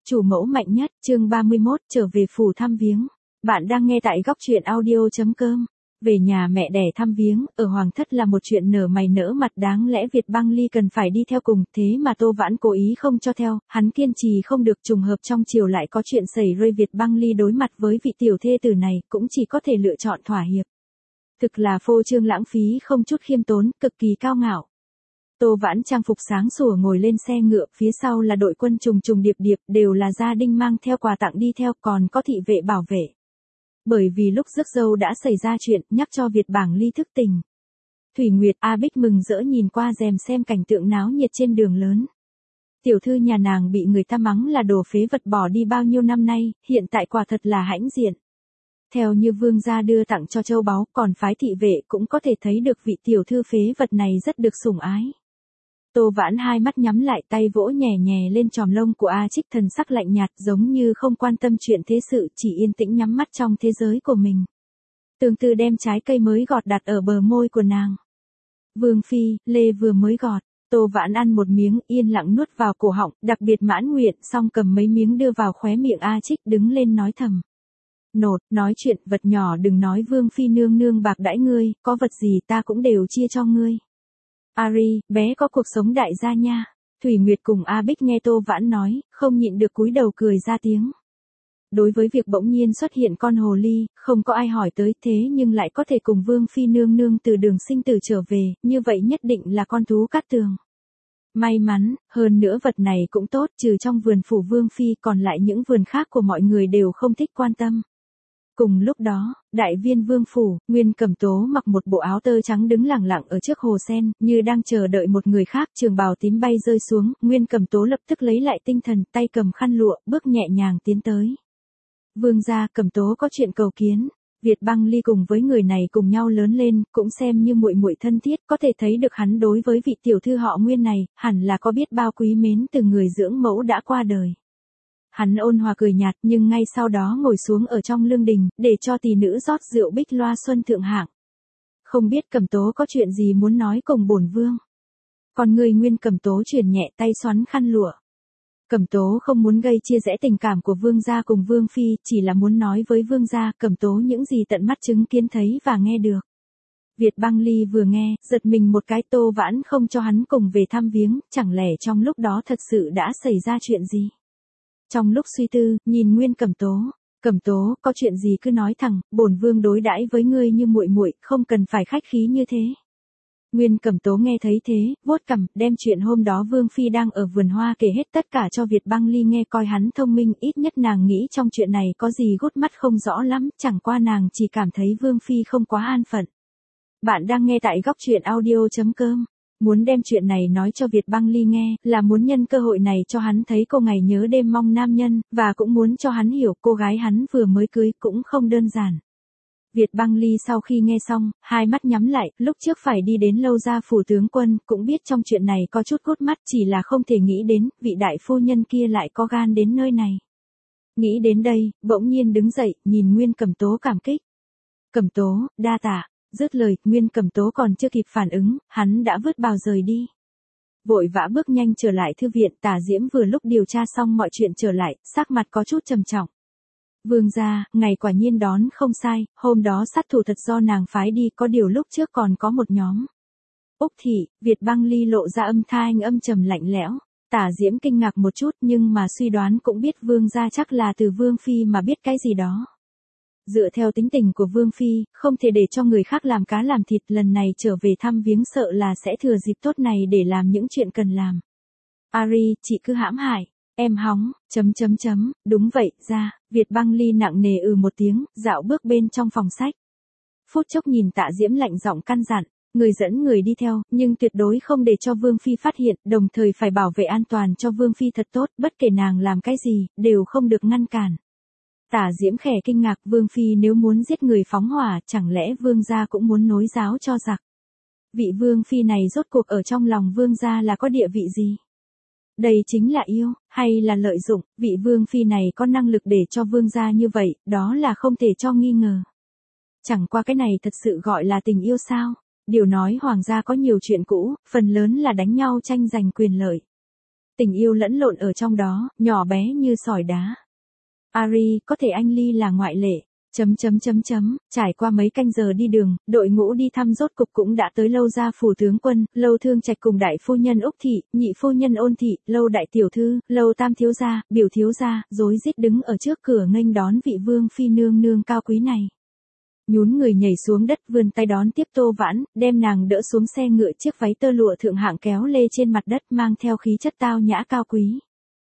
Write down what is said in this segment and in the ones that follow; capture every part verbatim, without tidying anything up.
chủ mẫu mạnh nhất, chương ba mươi mốt, trở về phủ thăm viếng. Bạn đang nghe tại góc truyện audio chấm com. Về nhà mẹ đẻ thăm viếng, ở Hoàng thất là một chuyện nở mày nở mặt, đáng lẽ Việt Băng Ly cần phải đi theo cùng, thế mà Tô Vãn cố ý không cho theo, hắn kiên trì không được, trùng hợp trong triều lại có chuyện xảy ra, Việt Băng Ly đối mặt với vị tiểu thê tử này, cũng chỉ có thể lựa chọn thỏa hiệp. Thực là phô trương lãng phí, không chút khiêm tốn, cực kỳ cao ngạo. Tô Vãn trang phục sáng sủa ngồi lên xe ngựa, phía sau là đội quân trùng trùng điệp điệp, đều là gia đình mang theo quà tặng đi theo, còn có thị vệ bảo vệ. Bởi vì lúc rước dâu đã xảy ra chuyện, nhắc cho Việt Bảng Ly thức tỉnh. Thủy Nguyệt, A Bích mừng rỡ nhìn qua rèm xem cảnh tượng náo nhiệt trên đường lớn. Tiểu thư nhà nàng bị người ta mắng là đồ phế vật bỏ đi bao nhiêu năm nay, hiện tại quả thật là hãnh diện. Theo như vương gia đưa tặng cho châu báu, còn phái thị vệ cũng có thể thấy được vị tiểu thư phế vật này rất được sủng ái. Tô Vãn hai mắt nhắm lại, tay vỗ nhẹ nhẹ lên chòm lông của A Trích, thần sắc lạnh nhạt giống như không quan tâm chuyện thế sự, chỉ yên tĩnh nhắm mắt trong thế giới của mình. Tương tự đem trái cây mới gọt đặt ở bờ môi của nàng. Vương phi, lê vừa mới gọt, Tô Vãn ăn một miếng, yên lặng nuốt vào cổ họng, đặc biệt mãn nguyện, xong cầm mấy miếng đưa vào khóe miệng A Trích, đứng lên nói thầm. Nột, nói chuyện, vật nhỏ đừng nói vương phi nương nương bạc đãi ngươi, có vật gì ta cũng đều chia cho ngươi. Ari, bé có cuộc sống đại gia nha. Thủy Nguyệt cùng A Bích nghe Tô Vãn nói, không nhịn được cúi đầu cười ra tiếng. Đối với việc bỗng nhiên xuất hiện con hồ ly, không có ai hỏi tới, thế nhưng lại có thể cùng vương phi nương nương từ đường sinh tử trở về, như vậy nhất định là con thú cát tường. May mắn, hơn nữa vật này cũng tốt, trừ trong vườn phủ vương phi, còn lại những vườn khác của mọi người đều không thích quan tâm. Cùng lúc đó, đại viên vương phủ, Nguyên Cẩm Tố mặc một bộ áo tơ trắng đứng lẳng lặng ở trước hồ sen, như đang chờ đợi một người khác, trường bào tím bay rơi xuống, Nguyên Cẩm Tố lập tức lấy lại tinh thần, tay cầm khăn lụa, bước nhẹ nhàng tiến tới. Vương gia, Cẩm Tố có chuyện cầu kiến. Việt Băng Ly cùng với người này cùng nhau lớn lên, cũng xem như muội muội thân thiết, có thể thấy được hắn đối với vị tiểu thư họ Nguyên này, hẳn là có biết bao quý mến từ người dưỡng mẫu đã qua đời. Hắn ôn hòa cười nhạt, nhưng ngay sau đó ngồi xuống ở trong lương đình, để cho tỷ nữ rót rượu bích loa xuân thượng hạng. Không biết Cẩm Tố có chuyện gì muốn nói cùng bổn vương. Còn người Nguyên Cẩm Tố chuyển nhẹ tay xoắn khăn lụa. Cẩm Tố không muốn gây chia rẽ tình cảm của vương gia cùng vương phi, chỉ là muốn nói với vương gia, Cẩm Tố những gì tận mắt chứng kiến thấy và nghe được. Việt Băng Ly vừa nghe, giật mình một cái. Tô Vãn không cho hắn cùng về thăm viếng, chẳng lẽ trong lúc đó thật sự đã xảy ra chuyện gì? Trong lúc suy tư, nhìn Nguyên Cẩm Tố, Cẩm Tố, có chuyện gì cứ nói thẳng, bổn vương đối đãi với ngươi như muội muội, không cần phải khách khí như thế. Nguyên Cẩm Tố nghe thấy thế, vuốt cằm, đem chuyện hôm đó vương phi đang ở vườn hoa kể hết tất cả cho Việt Băng Ly nghe, coi hắn thông minh, ít nhất nàng nghĩ trong chuyện này có gì gút mắt không rõ lắm, chẳng qua nàng chỉ cảm thấy vương phi không quá an phận. Bạn đang nghe tại góc truyện audio chấm com. Muốn đem chuyện này nói cho Việt Băng Ly nghe, là muốn nhân cơ hội này cho hắn thấy cô ngày nhớ đêm mong nam nhân, và cũng muốn cho hắn hiểu cô gái hắn vừa mới cưới cũng không đơn giản. Việt Băng Ly sau khi nghe xong, hai mắt nhắm lại, lúc trước phải đi đến Lâu Gia phủ tướng quân, cũng biết trong chuyện này có chút cốt mắt, chỉ là không thể nghĩ đến, vị đại phu nhân kia lại có gan đến nơi này. Nghĩ đến đây, bỗng nhiên đứng dậy, nhìn Nguyên Cẩm Tố cảm kích. Cẩm Tố, đa tạ. Dứt lời, Nguyên Cẩm Tố còn chưa kịp phản ứng, hắn đã vứt bào rời đi. Vội vã bước nhanh trở lại thư viện, Tả Diễm vừa lúc điều tra xong mọi chuyện trở lại, sắc mặt có chút trầm trọng. Vương gia, ngày quả nhiên đón không sai, hôm đó sát thủ thật do nàng phái đi, có điều lúc trước còn có một nhóm. Úc thị, Việt Băng Ly lộ ra âm thanh âm trầm lạnh lẽo. Tả Diễm kinh ngạc một chút, nhưng mà suy đoán cũng biết vương gia chắc là từ vương phi mà biết cái gì đó. Dựa theo tính tình của vương phi, không thể để cho người khác làm cá làm thịt, lần này trở về thăm viếng sợ là sẽ thừa dịp tốt này để làm những chuyện cần làm. Ari, chị cứ hãm hại, em hóng, chấm chấm chấm, đúng vậy, ra, Việt Băng Ly nặng nề ừ một tiếng, dạo bước bên trong phòng sách. Phút chốc nhìn Tạ Diễm lạnh giọng căn dặn, người dẫn người đi theo, nhưng tuyệt đối không để cho vương phi phát hiện, đồng thời phải bảo vệ an toàn cho vương phi thật tốt, bất kể nàng làm cái gì, đều không được ngăn cản. Tả Diễm khẽ kinh ngạc, vương phi nếu muốn giết người phóng hỏa, chẳng lẽ vương gia cũng muốn nối giáo cho giặc? Vị vương phi này rốt cuộc ở trong lòng vương gia là có địa vị gì? Đây chính là yêu, hay là lợi dụng? Vị vương phi này có năng lực để cho vương gia như vậy, đó là không thể cho nghi ngờ. Chẳng qua cái này thật sự gọi là tình yêu sao? Điều nói hoàng gia có nhiều chuyện cũ, phần lớn là đánh nhau tranh giành quyền lợi. Tình yêu lẫn lộn ở trong đó, nhỏ bé như sỏi đá. Ari, có thể anh Ly là ngoại lệ. Chấm chấm chấm chấm, trải qua mấy canh giờ đi đường, đội ngũ đi thăm rốt cục cũng đã tới Lâu gia phủ tướng quân, Lâu Thương Trạch cùng đại phu nhân Úc thị, nhị phu nhân Ôn thị, Lâu đại tiểu thư, Lâu tam thiếu gia, biểu thiếu gia, rối rít đứng ở trước cửa nghênh đón vị vương phi nương nương cao quý này. Nhún người nhảy xuống đất vươn tay đón tiếp Tô Vãn, đem nàng đỡ xuống xe ngựa, chiếc váy tơ lụa thượng hạng kéo lê trên mặt đất mang theo khí chất tao nhã cao quý.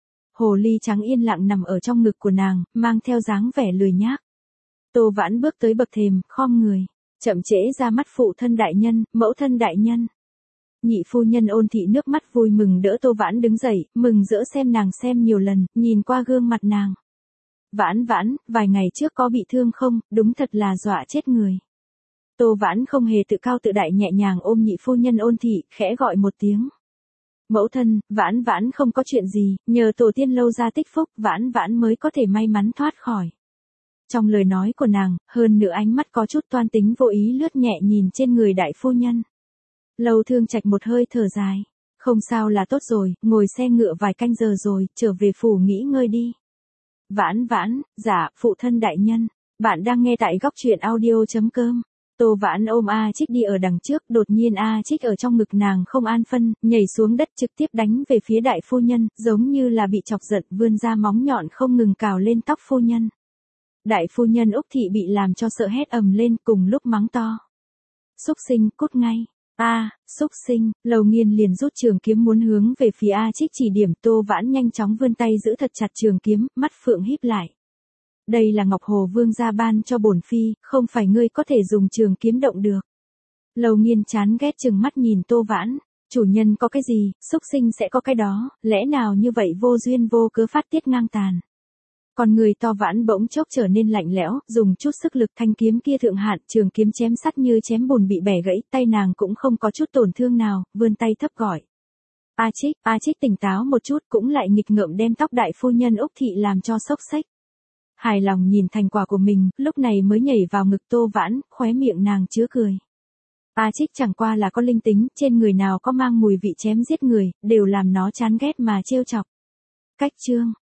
Hồ ly trắng yên lặng nằm ở trong ngực của nàng, mang theo dáng vẻ lười nhác. Tô Vãn bước tới bậc thềm, khom người, chậm trễ ra mắt phụ thân đại nhân, mẫu thân đại nhân. Nhị phu nhân Ôn thị nước mắt vui mừng đỡ Tô Vãn đứng dậy, mừng rỡ xem nàng xem nhiều lần, nhìn qua gương mặt nàng. Vãn Vãn, vài ngày trước có bị thương không, đúng thật là dọa chết người. Tô Vãn không hề tự cao tự đại, nhẹ nhàng ôm nhị phu nhân Ôn thị, khẽ gọi một tiếng. Mẫu thân, Vãn Vãn không có chuyện gì, nhờ tổ tiên Lâu gia tích phúc, Vãn Vãn mới có thể may mắn thoát khỏi. Trong lời nói của nàng, hơn nữa ánh mắt có chút toan tính vô ý lướt nhẹ nhìn trên người đại phu nhân. Lâu Thương Trạch một hơi thở dài. Không sao là tốt rồi, ngồi xe ngựa vài canh giờ rồi, trở về phủ nghỉ ngơi đi. Vãn Vãn, dạ, phụ thân đại nhân. Bạn đang nghe tại góc truyện audio chấm com. Tô Vãn ôm A Trích đi ở đằng trước, đột nhiên A Trích ở trong ngực nàng không an phân, nhảy xuống đất trực tiếp đánh về phía đại phu nhân, giống như là bị chọc giận, vươn ra móng nhọn không ngừng cào lên tóc phu nhân. Đại phu nhân Úc thị bị làm cho sợ hét ầm lên, cùng lúc mắng to. Xúc sinh, cút ngay. A, à, xúc sinh, Lầu Nghiên liền rút trường kiếm muốn hướng về phía A Trích chỉ điểm. Tô Vãn nhanh chóng vươn tay giữ thật chặt trường kiếm, mắt phượng híp lại. Đây là Ngọc Hồ Vương gia ban cho bổn phi, không phải ngươi có thể dùng trường kiếm động được. Lầu Nghiên chán ghét chừng mắt nhìn Tô Vãn, chủ nhân có cái gì, xúc sinh sẽ có cái đó, lẽ nào như vậy vô duyên vô cớ phát tiết ngang tàn. Còn người To Vãn bỗng chốc trở nên lạnh lẽo, dùng chút sức lực, thanh kiếm kia thượng hạn, trường kiếm chém sắt như chém bùn bị bẻ gãy, tay nàng cũng không có chút tổn thương nào, vươn tay thấp gọi. A Trích, A Trích tỉnh táo một chút, cũng lại nghịch ngợm đem tóc đại phu nhân Úc thị làm cho xốc xếch. Hài lòng nhìn thành quả của mình, lúc này mới nhảy vào ngực Tô Vãn, khóe miệng nàng chứa cười. A Trích chẳng qua là có linh tính, trên người nào có mang mùi vị chém giết người, đều làm nó chán ghét mà trêu chọc. Cách chương